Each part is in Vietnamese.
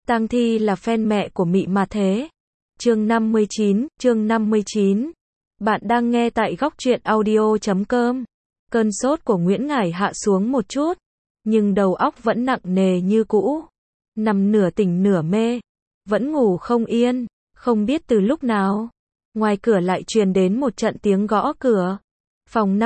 Tang Thi là fan mẹ của Mị mà thế. Chương 59. Bạn đang nghe tại góc truyện audio.com. Cơn sốt của Nguyễn Ngải hạ xuống một chút, nhưng đầu óc vẫn nặng nề như cũ. Nằm nửa tỉnh nửa mê, vẫn ngủ không yên, không biết từ lúc nào. Ngoài cửa lại truyền đến một trận tiếng gõ cửa. Phòng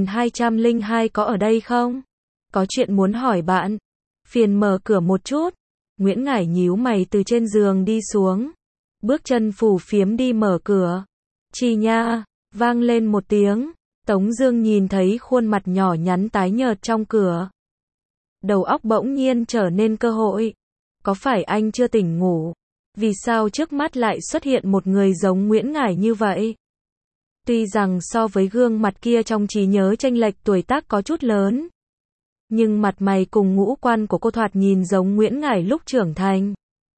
5202 có ở đây không? Có chuyện muốn hỏi bạn. Phiền mở cửa một chút. Nguyễn Ngải nhíu mày từ trên giường đi xuống. Bước chân phù phiếm đi mở cửa. Chi nha, vang lên một tiếng. Tống Dương nhìn thấy khuôn mặt nhỏ nhắn tái nhợt trong cửa. Đầu óc bỗng nhiên trở nên cơ hội. Có phải anh chưa tỉnh ngủ? Vì sao trước mắt lại xuất hiện một người giống Nguyễn Ngải như vậy? Tuy rằng so với gương mặt kia trong trí nhớ chênh lệch tuổi tác có chút lớn, nhưng mặt mày cùng ngũ quan của cô thoạt nhìn giống Nguyễn Ngải lúc trưởng thành.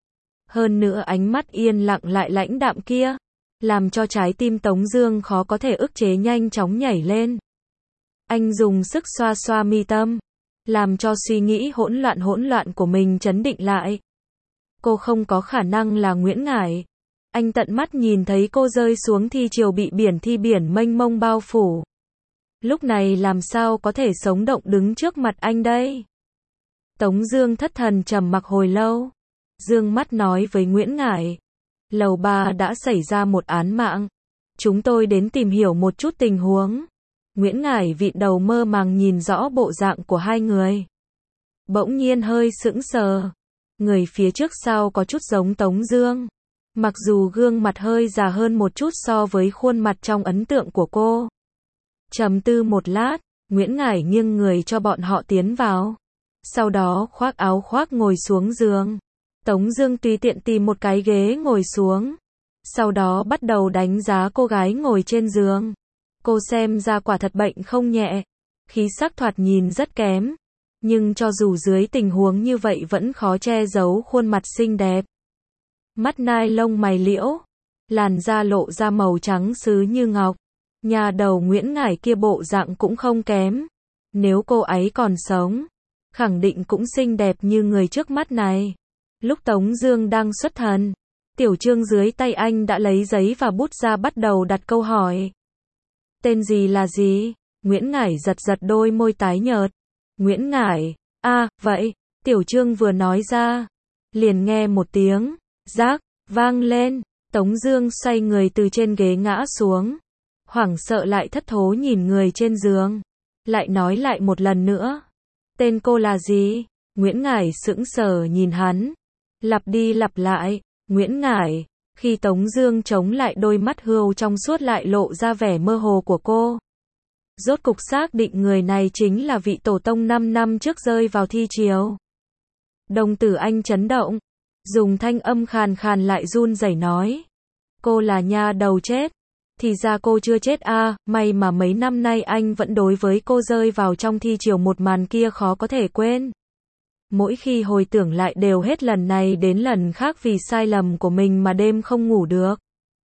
Hơn nữa ánh mắt yên lặng lại lãnh đạm kia, làm cho trái tim Tống Dương khó có thể ức chế nhanh chóng nhảy lên. Anh dùng sức xoa xoa mi tâm, làm cho suy nghĩ hỗn loạn của mình trấn định lại. Cô không có khả năng là Nguyễn Ngải. Anh tận mắt nhìn thấy cô rơi xuống thi triều bị biển mênh mông bao phủ. Lúc này làm sao có thể sống động đứng trước mặt anh đây? Tống Dương thất thần trầm mặc hồi lâu, dương mắt nói với Nguyễn Ngải, lầu 3 đã xảy ra một án mạng, chúng tôi đến tìm hiểu một chút tình huống. Nguyễn Ngải vịn đầu mơ màng nhìn rõ bộ dạng của hai người, bỗng nhiên hơi sững sờ. Người phía trước sau có chút giống Tống Dương, mặc dù gương mặt hơi già hơn một chút so với khuôn mặt trong ấn tượng của cô. Trầm tư một lát, Nguyễn Ngải nghiêng người cho bọn họ tiến vào. Sau đó khoác áo khoác ngồi xuống giường. Tống Dương tùy tiện tìm một cái ghế ngồi xuống. Sau đó bắt đầu đánh giá cô gái ngồi trên giường. Cô xem ra quả thật bệnh không nhẹ, khí sắc thoạt nhìn rất kém. Nhưng cho dù dưới tình huống như vậy vẫn khó che giấu khuôn mặt xinh đẹp. Mắt nai lông mày liễu, làn da lộ ra màu trắng sứ như ngọc. Nhà đầu Nguyễn Ngải kia bộ dạng cũng không kém. Nếu cô ấy còn sống, khẳng định cũng xinh đẹp như người trước mắt này. Lúc Tống Dương đang xuất thần, Tiểu Trương dưới tay anh đã lấy giấy và bút ra bắt đầu đặt câu hỏi. Tên gì là gì? Nguyễn Ngải giật đôi môi tái nhợt. Nguyễn Ngải, vậy. Tiểu Trương vừa nói ra, liền nghe một tiếng rác vang lên. Tống Dương xoay người từ trên ghế ngã xuống, hoảng sợ lại thất thố nhìn người trên giường, lại nói lại một lần nữa. Tên cô là gì? Nguyễn Ngải sững sờ nhìn hắn, lặp đi lặp lại, Nguyễn Ngải. Khi Tống Dương chống lại, đôi mắt hươu trong suốt lại lộ ra vẻ mơ hồ của cô. Rốt cục xác định người này chính là vị tổ tông 5 năm trước rơi vào thi triều. Đồng tử anh chấn động, dùng thanh âm khàn khàn lại run rẩy nói. Cô là nha đầu chết. Thì ra cô chưa chết à, may mà mấy năm nay anh vẫn đối với cô rơi vào trong thi triều một màn kia khó có thể quên. Mỗi khi hồi tưởng lại đều hết lần này đến lần khác vì sai lầm của mình mà đêm không ngủ được.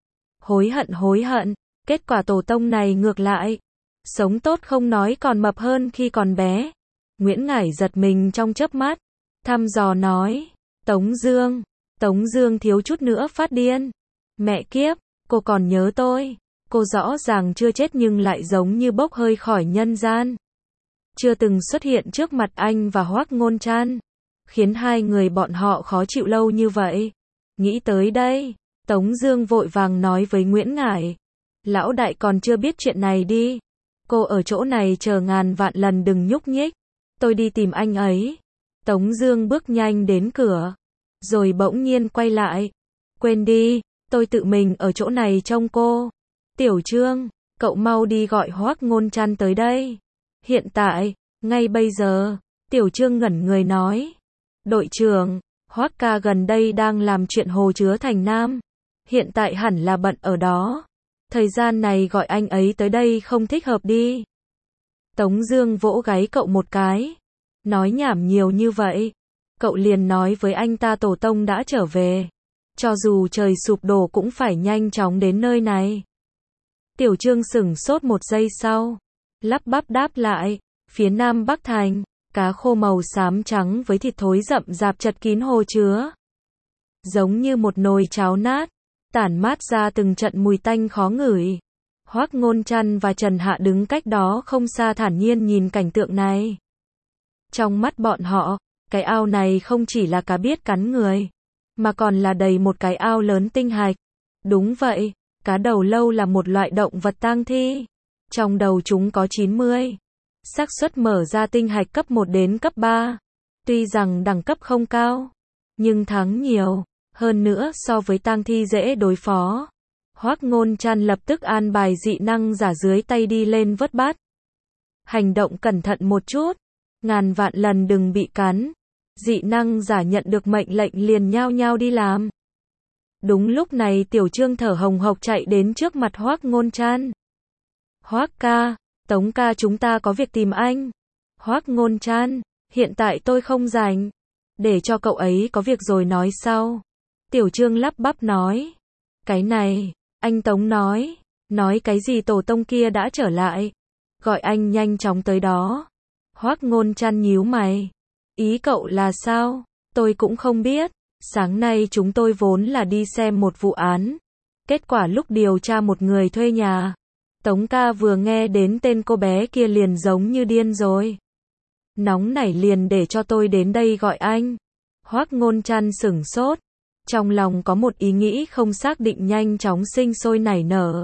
Hối hận, kết quả tổ tông này ngược lại. Sống tốt không nói còn mập hơn khi còn bé. Nguyễn Ngải giật mình trong chớp mắt, thăm dò nói. Tống Dương thiếu chút nữa phát điên. Mẹ kiếp, cô còn nhớ tôi. Cô rõ ràng chưa chết nhưng lại giống như bốc hơi khỏi nhân gian. Chưa từng xuất hiện trước mặt anh và Hoắc Ngôn Trăn, khiến hai người bọn họ khó chịu lâu như vậy. Nghĩ tới đây, Tống Dương vội vàng nói với Nguyễn Ngải. Lão đại còn chưa biết chuyện này đi. Cô ở chỗ này chờ ngàn vạn lần đừng nhúc nhích. Tôi đi tìm anh ấy. Tống Dương bước nhanh đến cửa, rồi bỗng nhiên quay lại. Quên đi, tôi tự mình ở chỗ này trông cô. Tiểu Trương, cậu mau đi gọi Hoắc Ngôn Trăn tới đây. Hiện tại, ngay bây giờ. Tiểu Trương ngẩn người nói. Đội trưởng, Hoắc ca gần đây đang làm chuyện Hồ Chứa Thành Nam. Hiện tại hẳn là bận ở đó. Thời gian này gọi anh ấy tới đây không thích hợp đi. Tống Dương vỗ gáy cậu một cái. Nói nhảm nhiều như vậy. Cậu liền nói với anh ta tổ tông đã trở về. Cho dù trời sụp đổ cũng phải nhanh chóng đến nơi này. Tiểu Trương sững sốt một giây sau, lắp bắp đáp lại. Phía Nam Bắc Thành, cá khô màu xám trắng với thịt thối rậm rạp chật kín hồ chứa. giống như một nồi cháo nát, tản mát ra từng trận mùi tanh khó ngửi. Hoắc Ngôn Trăn và Trần Hạ đứng cách đó không xa thản nhiên nhìn cảnh tượng này. Trong mắt bọn họ, cái ao này không chỉ là cá biết cắn người, mà còn là đầy một cái ao lớn tinh hạch. Đúng vậy, cá đầu lâu là một loại động vật tang thi. Trong đầu chúng có 90 xác suất mở ra tinh hạch cấp 1 đến cấp 3. Tuy rằng đẳng cấp không cao, nhưng thắng nhiều, hơn nữa so với tang thi dễ đối phó. Hoắc Ngôn Trăn lập tức an bài dị năng giả dưới tay đi lên vớt bắt. Hành động cẩn thận một chút, ngàn vạn lần đừng bị cắn. Dị năng giả nhận được mệnh lệnh liền nhao nhao đi làm. Đúng lúc này Tiểu Trương thở hồng hộc chạy đến trước mặt Hoắc Ngôn Trăn. Hoắc ca, Tống ca chúng ta có việc tìm anh. Hoắc Ngôn Trăn, hiện tại tôi không rảnh. Để cho cậu ấy có việc rồi nói sau. Tiểu Trương lắp bắp nói. Cái này, anh Tống nói cái gì tổ tông kia đã trở lại. Gọi anh nhanh chóng tới đó. Hoắc Ngôn Trăn nhíu mày. Ý cậu là sao? Tôi cũng không biết. Sáng nay chúng tôi vốn là đi xem một vụ án. Kết quả lúc điều tra một người thuê nhà. Tống ca vừa nghe đến tên cô bé kia liền giống như điên rồi. Nóng nảy liền để cho tôi đến đây gọi anh. Hoắc Ngôn Trăn sửng sốt. Trong lòng có một ý nghĩ không xác định nhanh chóng sinh sôi nảy nở.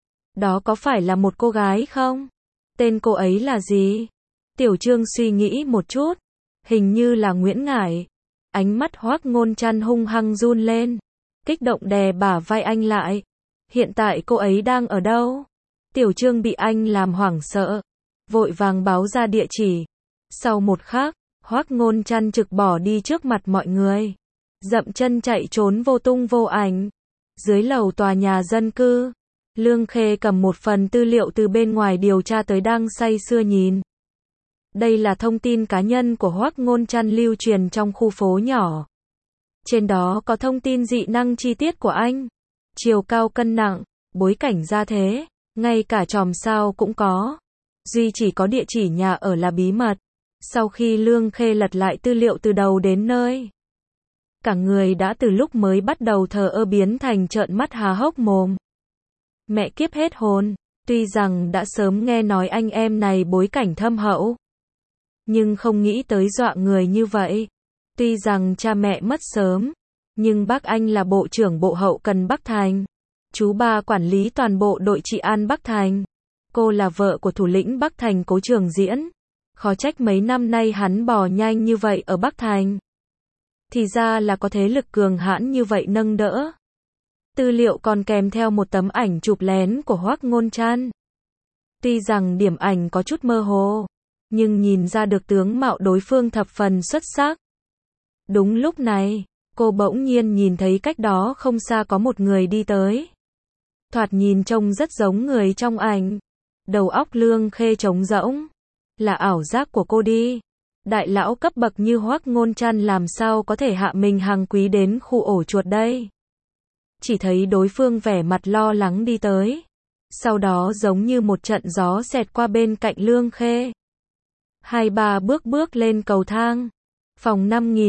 Đó có phải là một cô gái không? Tên cô ấy là gì? Tiểu Trương suy nghĩ một chút. Hình như là Nguyễn Ngải. Ánh mắt Hoắc Ngôn Trăn hung hăng run lên. Kích động đè bả vai anh lại. Hiện tại cô ấy đang ở đâu? Tiểu Trương bị anh làm hoảng sợ. Vội vàng báo ra địa chỉ. Sau một khắc, Hoắc Ngôn Trăn trực bỏ đi trước mặt mọi người. Dậm chân chạy trốn vô tung vô ảnh. Dưới lầu tòa nhà dân cư, Lương Khê cầm một phần tư liệu từ bên ngoài điều tra tới đang say sưa nhìn. Đây là thông tin cá nhân của Hoắc Ngôn Trăn lưu truyền trong khu phố nhỏ. Trên đó có thông tin dị năng chi tiết của anh. Chiều cao cân nặng, bối cảnh gia thế, ngay cả chòm sao cũng có. Duy chỉ có địa chỉ nhà ở là bí mật. Sau khi Lương Khê lật lại tư liệu từ đầu đến nơi, cả người đã từ lúc mới bắt đầu thờ ơ biến thành trợn mắt há hốc mồm. Mẹ kiếp hết hồn, tuy rằng đã sớm nghe nói anh em này bối cảnh thâm hậu, nhưng không nghĩ tới dọa người như vậy. Tuy rằng cha mẹ mất sớm, nhưng bác anh là bộ trưởng bộ hậu cần Bắc Thành. Chú ba quản lý toàn bộ đội trị an Bắc Thành. Cô là vợ của thủ lĩnh Bắc Thành Cố Trường Diễn. Khó trách mấy năm nay hắn bò nhanh như vậy ở Bắc Thành. Thì ra là có thế lực cường hãn như vậy nâng đỡ. Tư liệu còn kèm theo một tấm ảnh chụp lén của Hoắc Ngôn Trăn. Tuy rằng điểm ảnh có chút mơ hồ, nhưng nhìn ra được tướng mạo đối phương thập phần xuất sắc. Đúng lúc này, cô bỗng nhiên nhìn thấy cách đó không xa có một người đi tới. Thoạt nhìn trông rất giống người trong ảnh. Đầu óc Lương Khê trống rỗng. Là ảo giác của cô đi. Đại lão cấp bậc như Hoắc Ngôn Trăn làm sao có thể hạ mình hàng quý đến khu ổ chuột đây. Chỉ thấy đối phương vẻ mặt lo lắng đi tới. Sau đó giống như một trận gió xẹt qua bên cạnh Lương Khê. 2-3 bước lên cầu thang. Phòng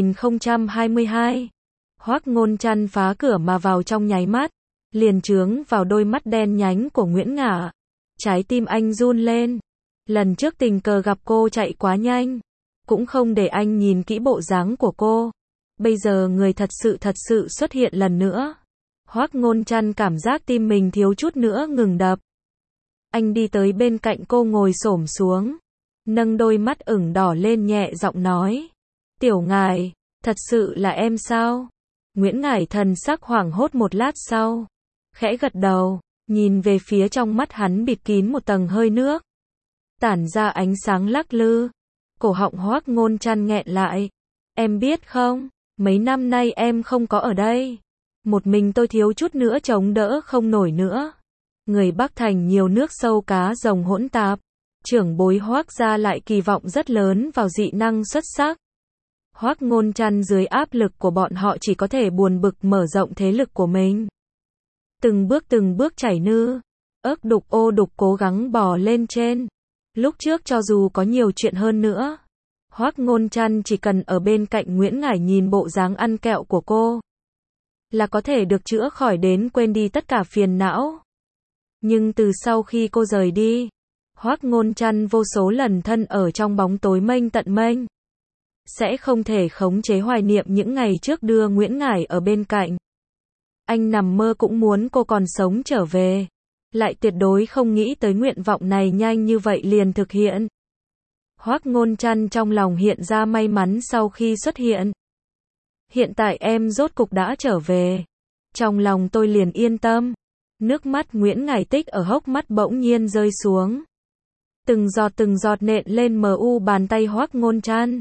5022. Hoắc Ngôn Trăn phá cửa mà vào trong nháy mắt. Liền chướng vào đôi mắt đen nhánh của Nguyễn Ngả. Trái tim anh run lên. Lần trước tình cờ gặp cô chạy quá nhanh. Cũng không để anh nhìn kỹ bộ dáng của cô. Bây giờ người thật sự xuất hiện lần nữa. Hoắc Ngôn Trăn cảm giác tim mình thiếu chút nữa ngừng đập. Anh đi tới bên cạnh cô ngồi xổm xuống. Nâng đôi mắt ửng đỏ lên nhẹ giọng nói. Tiểu Ngải, thật sự là em sao? Nguyễn Ngải thần sắc hoảng hốt một lát sau. Khẽ gật đầu, nhìn về phía trong mắt hắn bịt kín một tầng hơi nước. Tản ra ánh sáng lắc lư. Cổ họng Hoắc Ngôn Trăn nghẹn lại. Em biết không, mấy năm nay em không có ở đây. Một mình tôi thiếu chút nữa chống đỡ không nổi nữa. Người Bắc Thành nhiều nước sâu cá rồng hỗn tạp. Trưởng bối Hoắc gia lại kỳ vọng rất lớn vào dị năng xuất sắc. Hoắc Ngôn Trăn dưới áp lực của bọn họ chỉ có thể buồn bực mở rộng thế lực của mình. Từng bước chảy nư, ức đục ô đục cố gắng bò lên trên. Lúc trước cho dù có nhiều chuyện hơn nữa, Hoắc Ngôn Trăn chỉ cần ở bên cạnh Nguyễn Ngải nhìn bộ dáng ăn kẹo của cô. là có thể được chữa khỏi đến quên đi tất cả phiền não. Nhưng từ sau khi cô rời đi, Hoắc Ngôn Trăn vô số lần thân ở trong bóng tối mênh tận mênh. Sẽ không thể khống chế hoài niệm những ngày trước đưa Nguyễn Ngải ở bên cạnh. Anh nằm mơ cũng muốn cô còn sống trở về. Lại tuyệt đối không nghĩ tới nguyện vọng này nhanh như vậy liền thực hiện. Hoắc Ngôn Trăn trong lòng hiện ra may mắn sau khi xuất hiện. Hiện tại em rốt cục đã trở về. Trong lòng tôi liền yên tâm. Nước mắt Nguyễn Ngải Tích ở hốc mắt bỗng nhiên rơi xuống. Từng giọt nện lên mu bàn tay Hoắc Ngôn Trăn.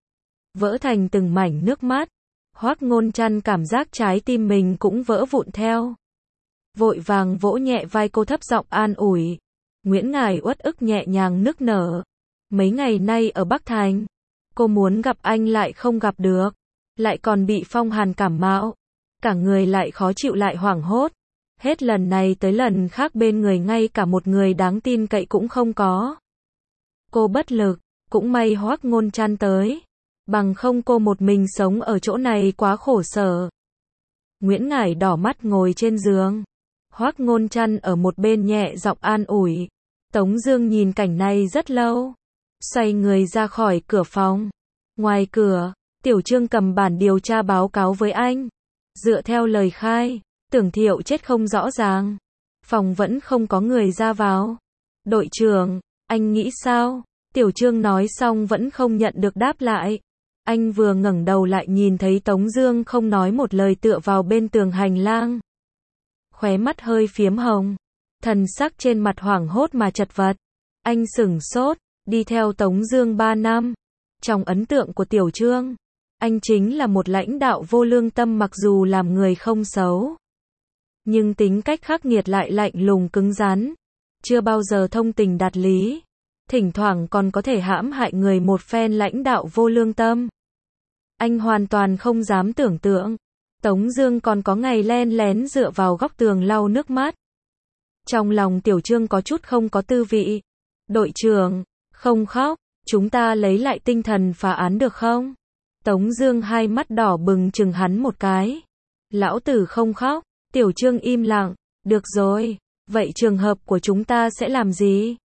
Vỡ thành từng mảnh nước mắt. Hoắc Ngôn Trăn cảm giác trái tim mình cũng vỡ vụn theo. Vội vàng vỗ nhẹ vai cô thấp giọng an ủi. Nguyễn Ngải uất ức nhẹ nhàng nức nở. Mấy ngày nay ở Bắc Thành, cô muốn gặp anh lại không gặp được. Lại còn bị phong hàn cảm mạo. Cả người lại khó chịu lại hoảng hốt. Hết lần này tới lần khác bên người ngay cả một người đáng tin cậy cũng không có. Cô bất lực, cũng may Hoắc Ngôn Trăn tới. Bằng không cô một mình sống ở chỗ này quá khổ sở. Nguyễn Ngải đỏ mắt ngồi trên giường. Hoắc Ngôn Trăn ở một bên nhẹ giọng an ủi. Tống Dương nhìn cảnh này rất lâu. Xoay người ra khỏi cửa phòng. Ngoài cửa, Tiểu Trương cầm bản điều tra báo cáo với anh. Dựa theo lời khai, Tưởng Thiệu chết không rõ ràng. Phòng vẫn không có người ra vào. Đội trưởng, anh nghĩ sao? Tiểu Trương nói xong vẫn không nhận được đáp lại. Anh vừa ngẩng đầu lại nhìn thấy Tống Dương không nói một lời tựa vào bên tường hành lang. Khóe mắt hơi phiếm hồng. Thần sắc trên mặt hoảng hốt mà chật vật. Anh sửng sốt, đi theo Tống Dương 3 năm. Trong ấn tượng của Tiểu Trương, anh chính là một lãnh đạo vô lương tâm mặc dù làm người không xấu. Nhưng tính cách khắc nghiệt lại lạnh lùng cứng rắn. Chưa bao giờ thông tình đạt lý. Thỉnh thoảng còn có thể hãm hại người một phen lãnh đạo vô lương tâm. Anh hoàn toàn không dám tưởng tượng. Tống Dương còn có ngày len lén dựa vào góc tường lau nước mắt. Trong lòng Tiểu Trương có chút không có tư vị. Đội trưởng, không khóc, chúng ta lấy lại tinh thần phá án được không? Tống Dương hai mắt đỏ bừng trừng hắn một cái. Lão tử không khóc. Tiểu Trương im lặng. Được rồi, vậy trường hợp của chúng ta sẽ làm gì?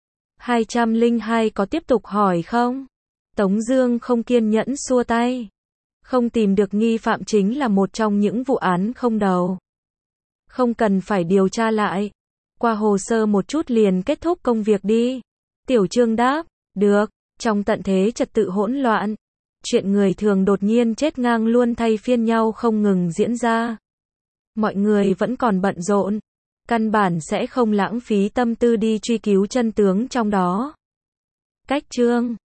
202 có tiếp tục hỏi không? Tống Dương không kiên nhẫn xua tay. Không tìm được nghi phạm chính là một trong những vụ án không đầu. Không cần phải điều tra lại. Qua hồ sơ một chút liền kết thúc công việc đi. Tiểu Trương đáp, được. Trong tận thế trật tự hỗn loạn, chuyện người thường đột nhiên chết ngang luôn thay phiên nhau không ngừng diễn ra. Mọi người vẫn còn bận rộn, căn bản sẽ không lãng phí tâm tư đi truy cứu chân tướng trong đó. Cách chương